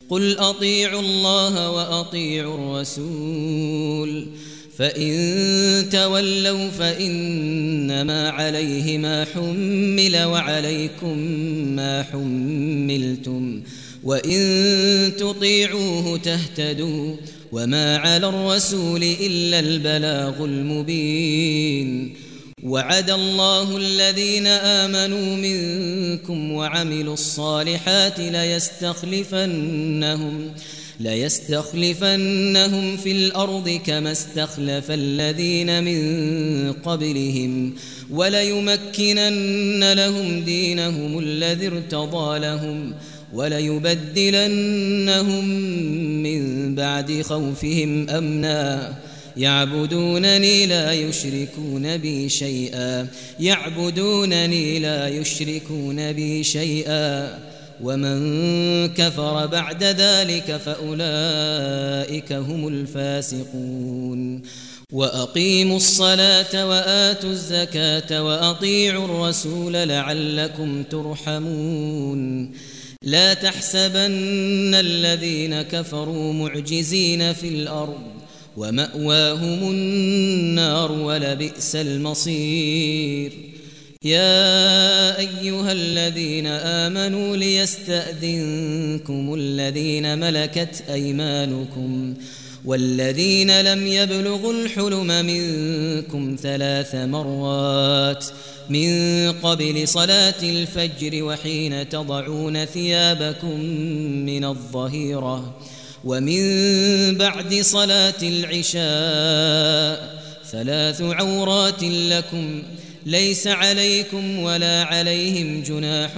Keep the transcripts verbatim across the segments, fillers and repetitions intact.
قل أطيعوا الله وأطيعوا الرسول فإن تولوا فإنما عليه ما حمل وعليكم ما حملتم وإن تطيعوه تهتدوا وما على الرسول إلا البلاغ المبين. وعد الله الذين آمنوا منكم وعملوا الصالحات ليستخلفنهم ليستخلفنهم في الأرض كما استخلف الذين من قبلهم وليمكنن لهم دينهم الذي ارتضى لهم وليبدلنهم من بعد خوفهم أمنا يعبدونني لا يشركون بي شيئا يعبدونني لا يشركون بي شيئا ومن كفر بعد ذلك فأولئك هم الفاسقون. وأقيموا الصلاة وآتوا الزكاة وأطيعوا الرسول لعلكم ترحمون. لا تحسبن الذين كفروا معجزين في الأرض ومأواهم النار ولبئس المصير. يا أيها الذين آمنوا ليستأذنكم الذين ملكت أيمانكم والذين لم يبلغوا الحلم منكم ثلاث مرات من قبل صلاة الفجر وحين تضعون ثيابكم من الظهيرة ومن بعد صلاة العشاء ثلاث عورات لكم ليس عليكم ولا عليهم جناح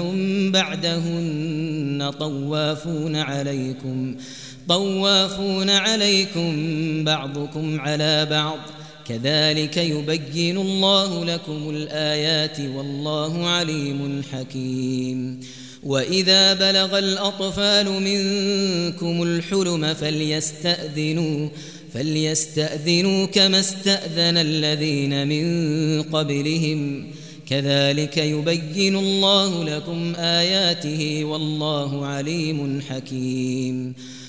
بعدهن طوافون عليكم طوافون عليكم بعضكم على بعض كذلك يبين الله لكم الآيات والله عليم حكيم. وإذا بلغ الأطفال منكم الحلم فليستأذنوا فليستأذنوا كما استأذن الذين من قبلهم كذلك يبين الله لكم آياته والله عليم حكيم.